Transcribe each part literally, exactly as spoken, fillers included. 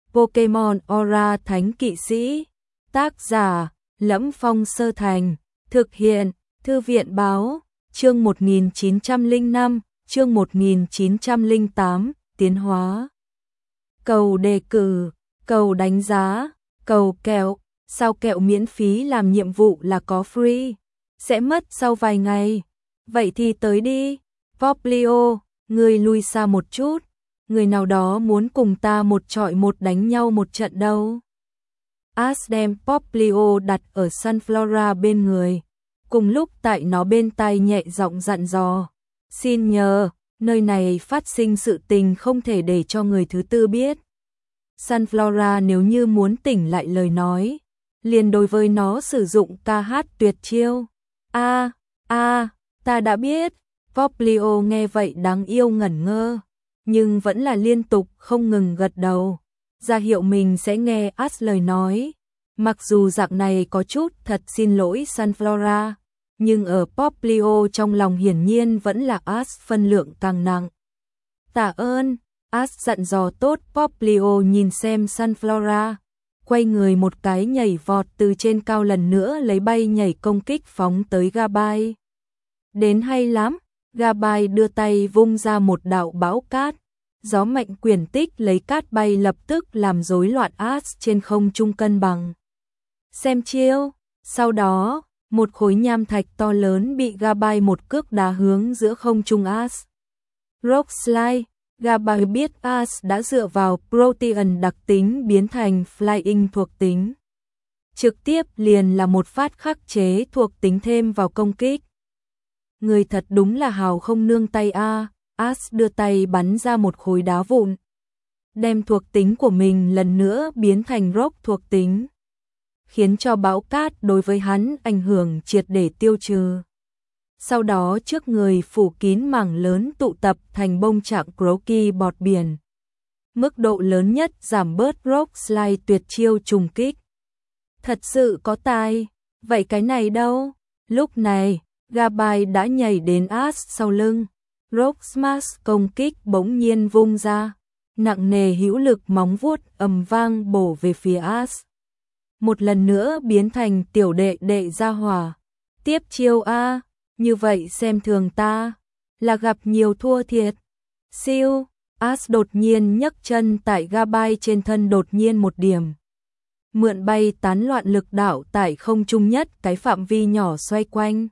Pokemon Aura Thánh Kỵ Sĩ. Tác giả: Lẫm Phong Sơ Thành. Thực hiện: Thư viện báo. Chương một nghìn chín trăm lẻ năm, chương một nghìn chín trăm lẻ tám, tiến hóa. Cầu đề cử, cầu đánh giá, cầu kẹo. Sao kẹo miễn phí làm nhiệm vụ là có free? Sẽ mất sau vài ngày. Vậy thì tới đi. Poplio, ngươi lui xa một chút. Người nào đó muốn cùng ta một trọi một đánh nhau một trận đâu. Ash đem Poplio đặt ở Sunflora bên người. Cùng lúc tại nó bên tai nhẹ giọng dặn dò. Xin nhờ, nơi này phát sinh sự tình không thể để cho người thứ tư biết. Sunflora nếu như muốn tỉnh lại lời nói, liền đối với nó sử dụng ca hát tuyệt chiêu. A, a, ta đã biết. Poplio nghe vậy đáng yêu ngẩn ngơ, nhưng vẫn là liên tục không ngừng gật đầu, ra hiệu mình sẽ nghe Ash lời nói. Mặc dù dạng này có chút thật xin lỗi Sunflora, nhưng ở Poplio trong lòng hiển nhiên vẫn là Ash phân lượng càng nặng. Tạ ơn, Ash dặn dò tốt. Poplio nhìn xem Sunflora, quay người một cái nhảy vọt từ trên cao lần nữa lấy bay nhảy công kích phóng tới Gabai. Đến hay lắm, Gabai đưa tay vung ra một đạo bão cát, gió mạnh quyển tích lấy cát bay lập tức làm rối loạn Ash trên không trung cân bằng. Xem chiêu, sau đó, một khối nham thạch to lớn bị Gabai một cước đá hướng giữa không trung Ash. Rock Slide, Gabai biết Ash đã dựa vào Protean đặc tính biến thành Flying thuộc tính. Trực tiếp liền là một phát khắc chế thuộc tính thêm vào công kích. Người thật đúng là hào không nương tay a. Ash đưa tay bắn ra một khối đá vụn, đem thuộc tính của mình lần nữa biến thành rock thuộc tính, khiến cho bão cát đối với hắn ảnh hưởng triệt để tiêu trừ. Sau đó trước người phủ kín mảng lớn tụ tập thành bông trạng croaky bọt biển. Mức độ lớn nhất giảm bớt rock slide tuyệt chiêu trùng kích. Thật sự có tài, vậy cái này đâu? Lúc này, Gabai đã nhảy đến Ash sau lưng. Rock Smash công kích bỗng nhiên vung ra, nặng nề hữu lực móng vuốt ầm vang bổ về phía Ash. Một lần nữa biến thành tiểu đệ đệ gia hỏa. Tiếp chiêu a, như vậy xem thường ta, là gặp nhiều thua thiệt. Siêu, Ash đột nhiên nhấc chân tại Gabai trên thân đột nhiên một điểm. Mượn bay tán loạn lực đảo tại không trung nhất cái phạm vi nhỏ xoay quanh.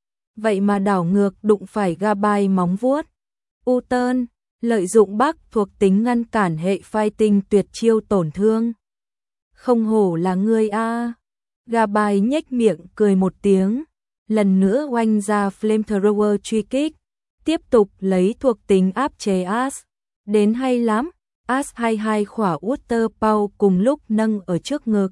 Vậy mà đảo ngược đụng phải Gabai móng vuốt. U-turn, lợi dụng Bắc thuộc tính ngăn cản hệ fighting tuyệt chiêu tổn thương. Không hổ là ngươi a. Gabai nhếch miệng cười một tiếng, lần nữa oanh ra flamethrower truy kích, tiếp tục lấy thuộc tính áp chế Ash. Đến hay lắm, Ash hai hai khỏa Water Pow cùng lúc nâng ở trước ngực,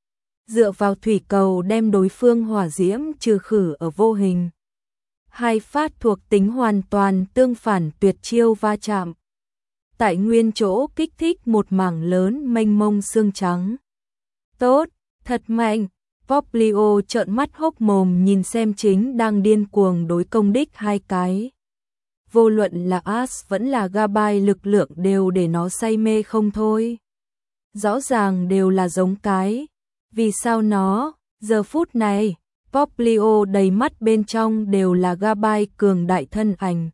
dựa vào thủy cầu đem đối phương hỏa diễm trừ khử ở vô hình. Hai phát thuộc tính hoàn toàn tương phản tuyệt chiêu va chạm, tại nguyên chỗ kích thích một mảng lớn mênh mông xương trắng. Tốt, thật mạnh. Poplio trợn mắt hốc mồm nhìn xem chính đang điên cuồng đối công đích hai cái. Vô luận là Ash vẫn là Gabai lực lượng đều để nó say mê không thôi. Rõ ràng đều là giống cái. Vì sao nó, giờ phút này, Poplio đầy mắt bên trong đều là Gabai cường đại thân ảnh.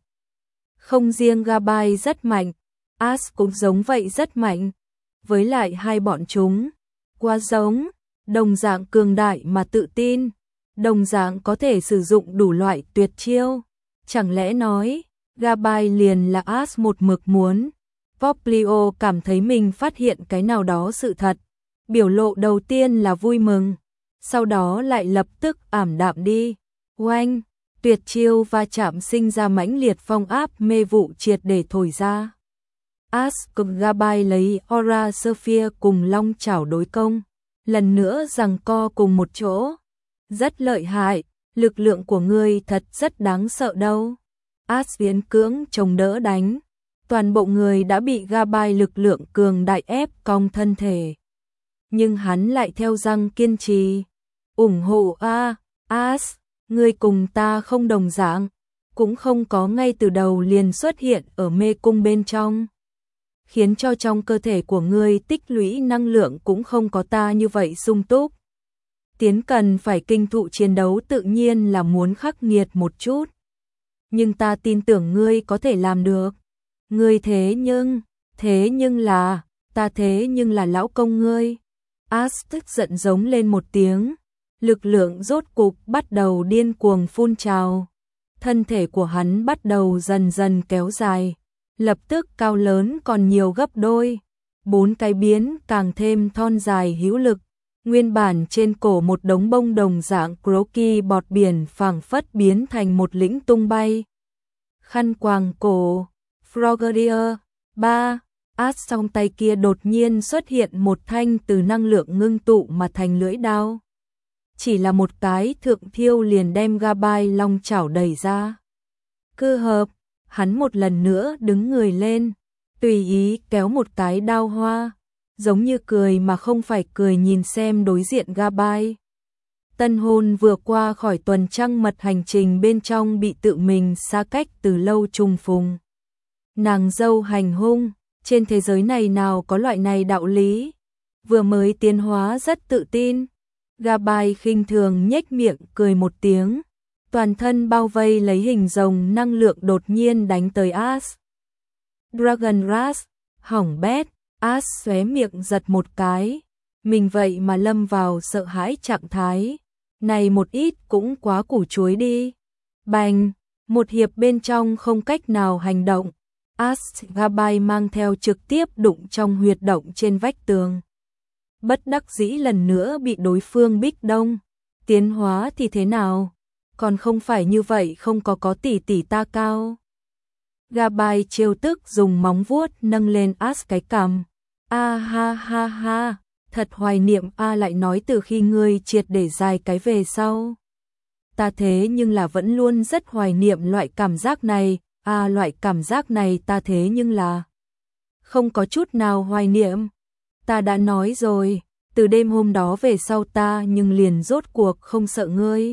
Không riêng Gabai rất mạnh, Ash cũng giống vậy rất mạnh. Với lại hai bọn chúng, quá giống, đồng dạng cường đại mà tự tin, đồng dạng có thể sử dụng đủ loại tuyệt chiêu. Chẳng lẽ nói, Gabai liền là Ash một mực muốn. Poplio cảm thấy mình phát hiện cái nào đó sự thật. Biểu lộ đầu tiên là vui mừng, sau đó lại lập tức ảm đạm đi. Oanh, tuyệt chiêu va chạm sinh ra mãnh liệt phong áp mê vụ triệt để thổi ra. Ash cùng Gabai lấy Aura Sphere cùng long chảo đối công, lần nữa giằng co cùng một chỗ. Rất lợi hại, lực lượng của ngươi thật rất đáng sợ đâu. Ash viễn cưỡng chống đỡ đánh, toàn bộ người đã bị Gabai lực lượng cường đại ép cong thân thể. Nhưng hắn lại theo răng kiên trì. Ủng hộ a, Ash, ngươi cùng ta không đồng dạng, cũng không có ngay từ đầu liền xuất hiện ở mê cung bên trong. khiến cho trong cơ thể của ngươi tích lũy năng lượng cũng không có ta như vậy sung túc. Tiến cần phải kinh thụ chiến đấu tự nhiên là muốn khắc nghiệt một chút. Nhưng ta tin tưởng ngươi có thể làm được. Ngươi thế nhưng, thế nhưng là, ta thế nhưng là lão công ngươi. As tức giận giống lên một tiếng. Lực lượng rốt cục bắt đầu điên cuồng phun trào. Thân thể của hắn bắt đầu dần dần kéo dài. Lập tức cao lớn còn nhiều gấp đôi. Bốn cái biến càng thêm thon dài hữu lực. Nguyên bản trên cổ một đống bông đồng dạng croquis bọt biển phảng phất biến thành một lĩnh tung bay. Khăn quàng cổ, Frogadier, ba, As trong tay kia đột nhiên xuất hiện một thanh từ năng lượng ngưng tụ mà thành lưỡi đao. Chỉ là một cái thượng thiêu liền đem Gabai long chảo đẩy ra. Cơ hợp, hắn một lần nữa đứng người lên, tùy ý kéo một cái đao hoa, giống như cười mà không phải cười nhìn xem đối diện Gabai. Tân hôn vừa qua khỏi tuần trăng mật hành trình bên trong bị tự mình xa cách từ lâu trùng phùng. Nàng dâu hành hung, trên thế giới này nào có loại này đạo lý. Vừa mới tiến hóa rất tự tin. Gabai khinh thường nhếch miệng cười một tiếng. Toàn thân bao vây lấy hình rồng năng lượng đột nhiên đánh tới As. Dragon Rush, hỏng bét, As xóe miệng giật một cái. Mình vậy mà lâm vào sợ hãi trạng thái. Này một ít cũng quá củ chuối đi. Bành, một hiệp bên trong không cách nào hành động. As Gabai mang theo trực tiếp đụng trong huyệt động trên vách tường. Bất đắc dĩ lần nữa bị đối phương bích đông. Tiến hóa thì thế nào? Còn không phải như vậy không có có tỷ tỷ ta cao. Gabai trêu tức dùng móng vuốt nâng lên As cái cằm. A ha ha ha, thật hoài niệm A lại nói từ khi ngươi triệt để dài cái về sau. Ta thế nhưng là vẫn luôn rất hoài niệm loại cảm giác này. À loại cảm giác này ta thế nhưng là không có chút nào hoài niệm. Ta đã nói rồi, từ đêm hôm đó về sau ta nhưng liền rốt cuộc không sợ ngươi.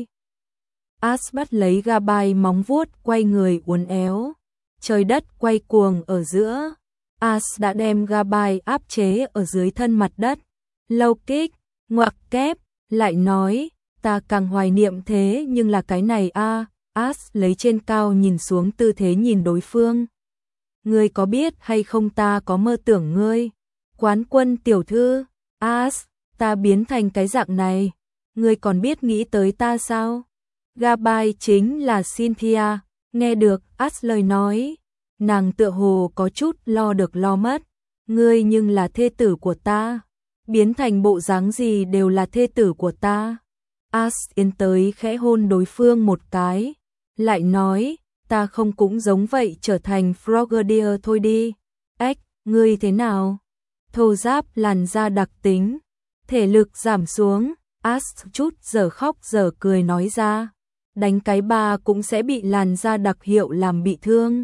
As bắt lấy Gabai móng vuốt quay người uốn éo. Trời đất quay cuồng ở giữa. As đã đem Gabai áp chế ở dưới thân mặt đất. Lâu kích, ngoặc kép, lại nói, ta càng hoài niệm thế nhưng là cái này a. As lấy trên cao nhìn xuống tư thế nhìn đối phương. Ngươi có biết hay không ta có mơ tưởng ngươi. Quán quân tiểu thư, As, ta biến thành cái dạng này. Ngươi còn biết nghĩ tới ta sao? Gabai chính là Cynthia, nghe được As lời nói. Nàng tựa hồ có chút lo được lo mất. Ngươi nhưng là thê tử của ta. Biến thành bộ dáng gì đều là thê tử của ta. As tiến tới khẽ hôn đối phương một cái. Lại nói, ta không cũng giống vậy trở thành Frogadier thôi đi. Ếch, ngươi thế nào? Thô giáp làn da đặc tính. Thể lực giảm xuống. As chút giờ khóc giờ cười nói ra. Đánh cái ba cũng sẽ bị làn da đặc hiệu làm bị thương.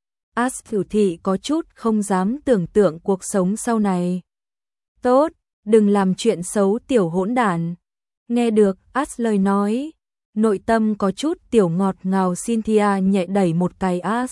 As Cửu Thị có chút không dám tưởng tượng cuộc sống sau này. Tốt, đừng làm chuyện xấu tiểu hỗn đản. Nghe được As lời nói. Nội tâm có chút tiểu ngọt ngào Cynthia nhẹ đẩy một cái As.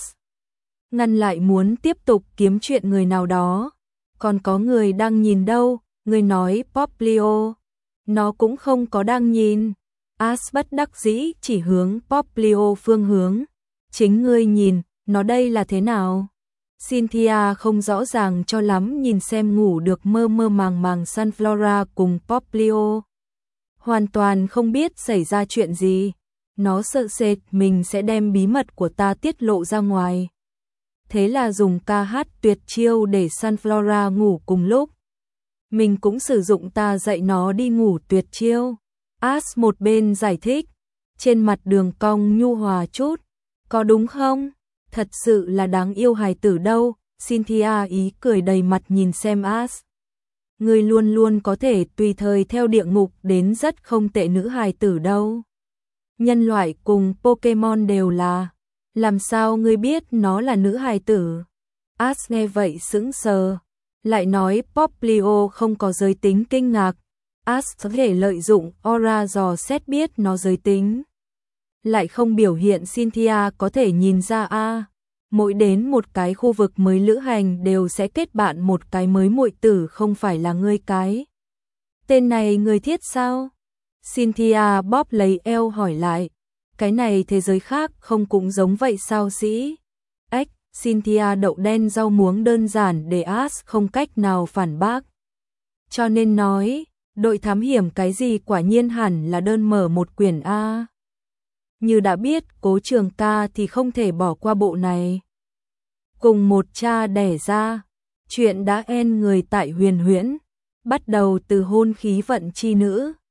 Ngăn lại muốn tiếp tục kiếm chuyện người nào đó. Còn có người đang nhìn đâu, người nói Poplio. Nó cũng không có đang nhìn. As bất đắc dĩ chỉ hướng Poplio phương hướng. Chính ngươi nhìn, nó đây là thế nào? Cynthia không rõ ràng cho lắm nhìn xem ngủ được mơ mơ màng màng Sunflora cùng Poplio. Hoàn toàn không biết xảy ra chuyện gì. Nó sợ sệt mình sẽ đem bí mật của ta tiết lộ ra ngoài. Thế là dùng ca hát tuyệt chiêu để Sunflora ngủ cùng lúc. Mình cũng sử dụng ta dạy nó đi ngủ tuyệt chiêu. As một bên giải thích. Trên mặt đường cong nhu hòa chút. Có đúng không? Thật sự là đáng yêu hài tử đâu. Cynthia ý cười đầy mặt nhìn xem As. Ngươi luôn luôn có thể tùy thời theo địa ngục đến rất không tệ nữ hài tử đâu. Nhân loại cùng Pokemon đều là. Làm sao ngươi biết nó là nữ hài tử? As nghe vậy sững sờ. Lại nói Poplio không có giới tính kinh ngạc. As có thể lợi dụng aura dò xét biết nó giới tính. Lại không biểu hiện Cynthia có thể nhìn ra a. mỗi đến một cái khu vực mới lữ hành đều sẽ kết bạn một cái mới muội tử, không phải là ngươi cái. Tên này người thiết sao? Cynthia bóp lấy eo hỏi lại. Cái này thế giới khác không cũng giống vậy sao sĩ? Ếch, Cynthia đậu đen rau muống đơn giản để Ash không cách nào phản bác. Cho nên nói, đội thám hiểm cái gì quả nhiên hẳn là đơn mở một quyển A. Như đã biết Cố Trường Ca thì không thể bỏ qua bộ này. Cùng một cha đẻ ra, chuyện đã en người tại Huyền Huyễn, bắt đầu từ hôn khí vận chi nữ.